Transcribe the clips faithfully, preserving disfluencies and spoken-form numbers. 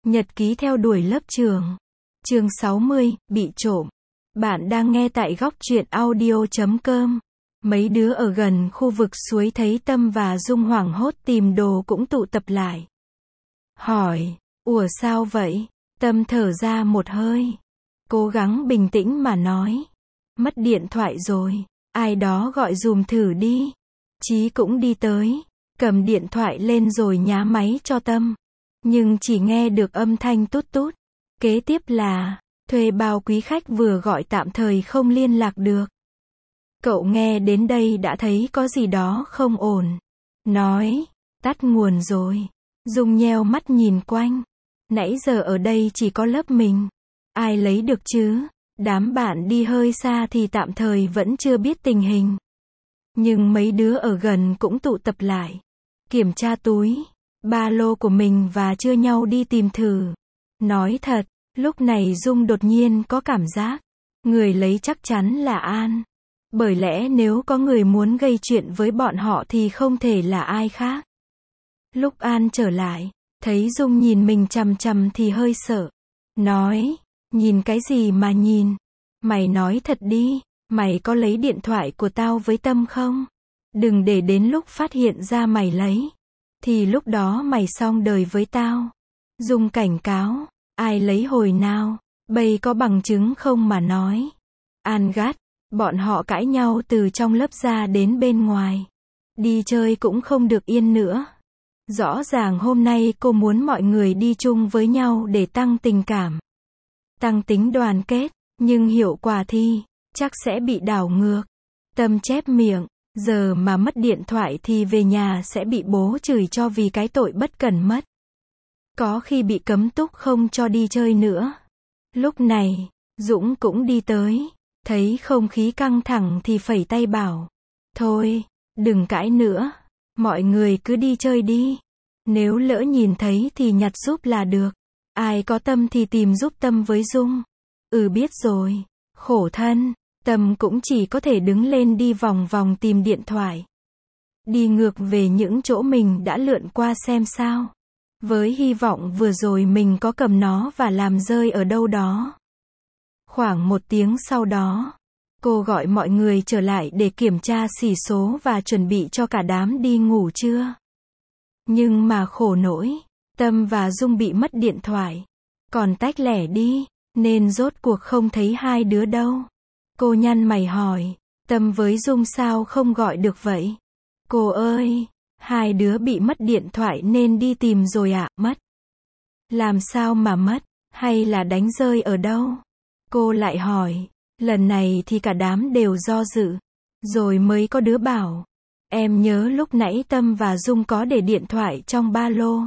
Nhật ký theo đuổi lớp trường. Chương sáu mươi, bị trộm. Bạn đang nghe tại góc truyện audio chấm com. Mấy đứa ở gần khu vực suối thấy Tâm và Dung hoảng hốt tìm đồ cũng tụ tập lại. Hỏi, ủa sao vậy? Tâm thở ra một hơi. Cố gắng bình tĩnh mà nói. Mất điện thoại rồi, ai đó gọi dùm thử đi. Chí cũng đi tới, cầm điện thoại lên rồi nhá máy cho Tâm. Nhưng chỉ nghe được âm thanh tút tút. Kế tiếp là, thuê bao quý khách vừa gọi tạm thời không liên lạc được. Cậu nghe đến đây đã thấy có gì đó không ổn. Nói, tắt nguồn rồi. Dung nheo mắt nhìn quanh. Nãy giờ ở đây chỉ có lớp mình. Ai lấy được chứ? Đám bạn đi hơi xa thì tạm thời vẫn chưa biết tình hình. Nhưng mấy đứa ở gần cũng tụ tập lại. Kiểm tra túi, ba lô của mình và chia nhau đi tìm thử. Nói thật, lúc này Dung đột nhiên có cảm giác, người lấy chắc chắn là An. Bởi lẽ nếu có người muốn gây chuyện với bọn họ thì không thể là ai khác. Lúc An trở lại, thấy Dung nhìn mình chằm chằm thì hơi sợ. Nói, nhìn cái gì mà nhìn? Mày nói thật đi, mày có lấy điện thoại của tao với Tâm không? Đừng để đến lúc phát hiện ra mày lấy. Thì lúc đó mày xong đời với tao. Dung cảnh cáo, ai lấy hồi nào? Bây có bằng chứng không mà nói. An gắt, bọn họ cãi nhau từ trong lớp ra đến bên ngoài. Đi chơi cũng không được yên nữa. Rõ ràng hôm nay cô muốn mọi người đi chung với nhau để tăng tình cảm, tăng tính đoàn kết, nhưng hiệu quả thì, chắc sẽ bị đảo ngược. Tâm chép miệng, giờ mà mất điện thoại thì về nhà sẽ bị bố chửi cho vì cái tội bất cẩn mất. Có khi bị cấm túc không cho đi chơi nữa. Lúc này, Dũng cũng đi tới, thấy không khí căng thẳng thì phẩy tay bảo, thôi, đừng cãi nữa, mọi người cứ đi chơi đi. Nếu lỡ nhìn thấy thì nhặt giúp là được. Ai có Tâm thì tìm giúp Tâm với Dung. Ừ biết rồi, khổ thân, Tâm cũng chỉ có thể đứng lên đi vòng vòng tìm điện thoại. Đi ngược về những chỗ mình đã lượn qua xem sao. Với hy vọng vừa rồi mình có cầm nó và làm rơi ở đâu đó. Khoảng một tiếng sau đó, cô gọi mọi người trở lại để kiểm tra xỉ số và chuẩn bị cho cả đám đi ngủ trưa. Nhưng mà khổ nỗi, Tâm và Dung bị mất điện thoại. Còn tách lẻ đi, nên rốt cuộc không thấy hai đứa đâu. Cô nhăn mày hỏi, Tâm với Dung sao không gọi được vậy? Cô ơi, hai đứa bị mất điện thoại nên đi tìm rồi ạ. Mất? Làm sao mà mất? Hay là đánh rơi ở đâu? Cô lại hỏi, lần này thì cả đám đều do dự. Rồi mới có đứa bảo, em nhớ lúc nãy Tâm và Dung có để điện thoại trong ba lô.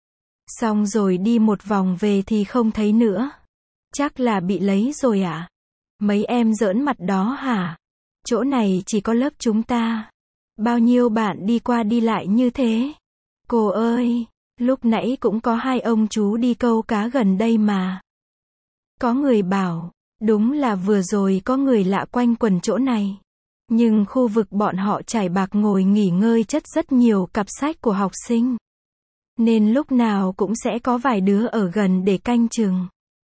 Xong rồi đi một vòng về thì không thấy nữa. Chắc là bị lấy rồi ạ. À? Mấy em giỡn mặt đó hả? Chỗ này chỉ có lớp chúng ta. Bao nhiêu bạn đi qua đi lại như thế? Cô ơi, lúc nãy cũng có hai ông chú đi câu cá gần đây mà. Có người bảo, đúng là vừa rồi có người lạ quanh quần chỗ này. Nhưng khu vực bọn họ trải bạc ngồi nghỉ ngơi chất rất nhiều cặp sách của học sinh. Nên lúc nào cũng sẽ có vài đứa ở gần để canh chừng.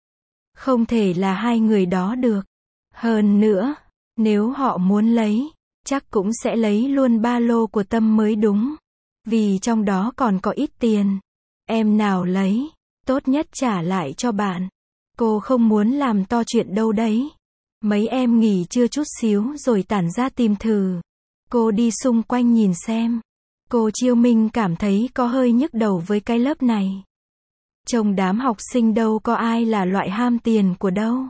Không thể là hai người đó được. Hơn nữa, nếu họ muốn lấy, chắc cũng sẽ lấy luôn ba lô của Tâm mới đúng. Vì trong đó còn có ít tiền. Em nào lấy, tốt nhất trả lại cho bạn. Cô không muốn làm to chuyện đâu đấy. Mấy em nghỉ trưa chút xíu rồi tản ra tìm thử. Cô đi xung quanh nhìn xem. Cô Chiêu Minh cảm thấy có hơi nhức đầu với cái lớp này. Trong đám học sinh đâu có ai là loại ham tiền của đâu.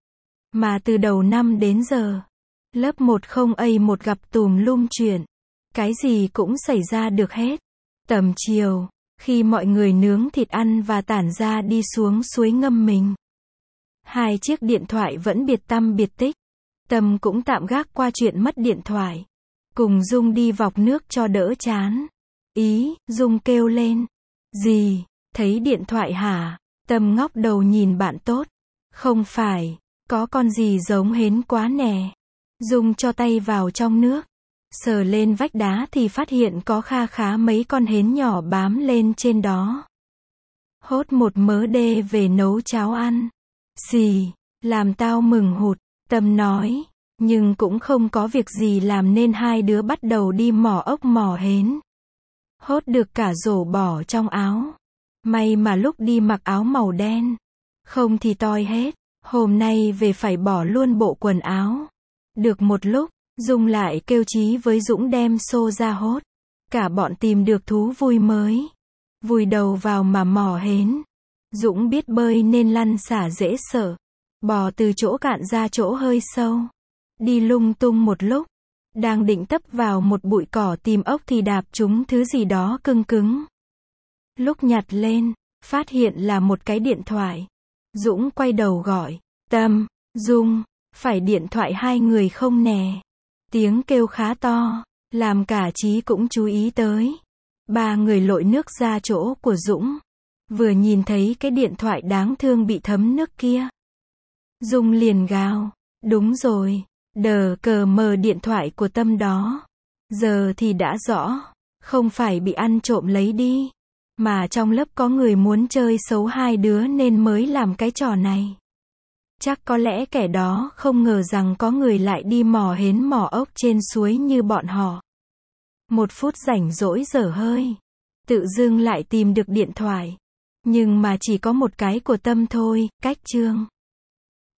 Mà từ đầu năm đến giờ, lớp một không A một gặp tùm lum chuyện. Cái gì cũng xảy ra được hết. Tầm chiều, khi mọi người nướng thịt ăn và tản ra đi xuống suối ngâm mình. Hai chiếc điện thoại vẫn biệt tăm biệt tích. Tâm cũng tạm gác qua chuyện mất điện thoại. Cùng Dung đi vọc nước cho đỡ chán. Ý, Dung kêu lên. Gì, thấy điện thoại hả? Tâm ngóc đầu nhìn bạn tốt. Không phải, có con gì giống hến quá nè. Dung cho tay vào trong nước. Sờ lên vách đá thì phát hiện có kha khá mấy con hến nhỏ bám lên trên đó. Hốt một mớ đê về nấu cháo ăn. Xì, làm tao mừng hụt, Tâm nói. Nhưng cũng không có việc gì làm nên hai đứa bắt đầu đi mò ốc mò hến. Hốt được cả rổ bỏ trong áo. May mà lúc đi mặc áo màu đen. Không thì toi hết. Hôm nay về phải bỏ luôn bộ quần áo. Được một lúc, Dung lại kêu Chí với Dũng đem xô ra hốt. Cả bọn tìm được thú vui mới. Vùi đầu vào mà mò hến. Dũng biết bơi nên lăn xả dễ sợ. Bò từ chỗ cạn ra chỗ hơi sâu. Đi lung tung một lúc. Đang định tấp vào một bụi cỏ tìm ốc thì đạp trúng thứ gì đó cứng cứng. Lúc nhặt lên, phát hiện là một cái điện thoại. Dũng quay đầu gọi. Tâm, Dung, phải điện thoại hai người không nè. Tiếng kêu khá to, làm cả Chí cũng chú ý tới. Ba người lội nước ra chỗ của Dũng. Vừa nhìn thấy cái điện thoại đáng thương bị thấm nước kia. Dung liền gào. Đúng rồi, đờ cờ mờ điện thoại của Tâm đó. Giờ thì đã rõ, không phải bị ăn trộm lấy đi. Mà trong lớp có người muốn chơi xấu hai đứa nên mới làm cái trò này. Chắc có lẽ kẻ đó không ngờ rằng có người lại đi mò hến mò ốc trên suối như bọn họ. Một phút rảnh rỗi dở hơi. Tự dưng lại tìm được điện thoại. Nhưng mà chỉ có một cái của Tâm thôi, cách chương.